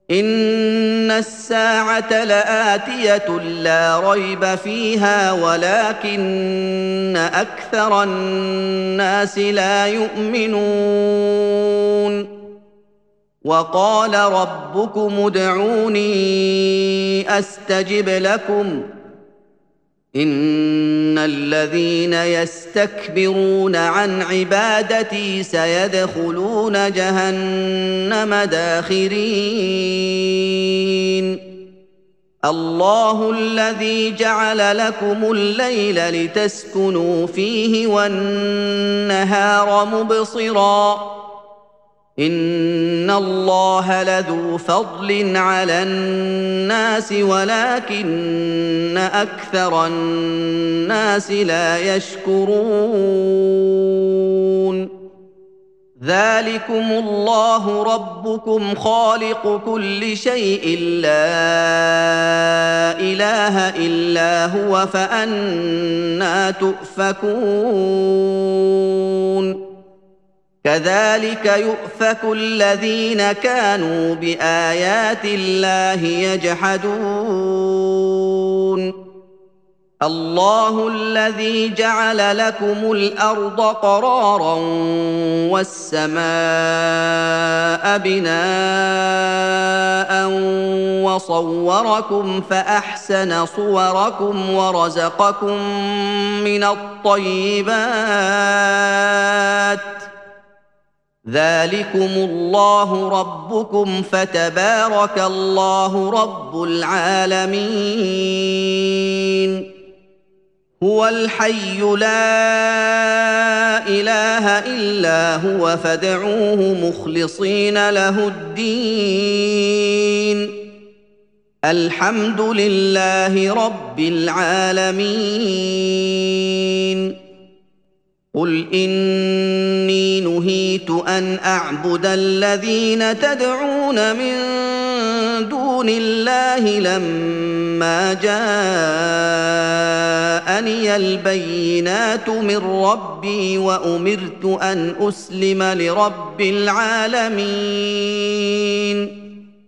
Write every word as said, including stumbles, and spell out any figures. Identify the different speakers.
Speaker 1: إن الساعة لآتية لا ريب فيها ولكن أكثر الناس لا يؤمنون وقال ربكم ادعوني أستجب لكم إن الذين يستكبرون عن عبادتي سيدخلون جهنم داخرين الله الذي جعل لكم الليل لتسكنوا فيه والنهار مبصراً إن الله لذو فضل على الناس ولكن أكثر الناس لا يشكرون ذلكم الله ربكم خالق كل شيء لا إله إلا هو فأنى تؤفكون كذلك يؤفك الذين كانوا بآيات الله يجحدون الله الذي جعل لكم الأرض قرارا والسماء بناء وصوركم فأحسن صوركم ورزقكم من الطيبات ذلكم الله ربكم فتبارك الله رب العالمين هو الحي لا إله إلا هو فادعوه مخلصين له الدين الحمد لله رب العالمين قل إني نهيت أن أعبد الذين تدعون من دون الله لما جاءني البينات من ربي وأمرت أن أسلم لرب العالمين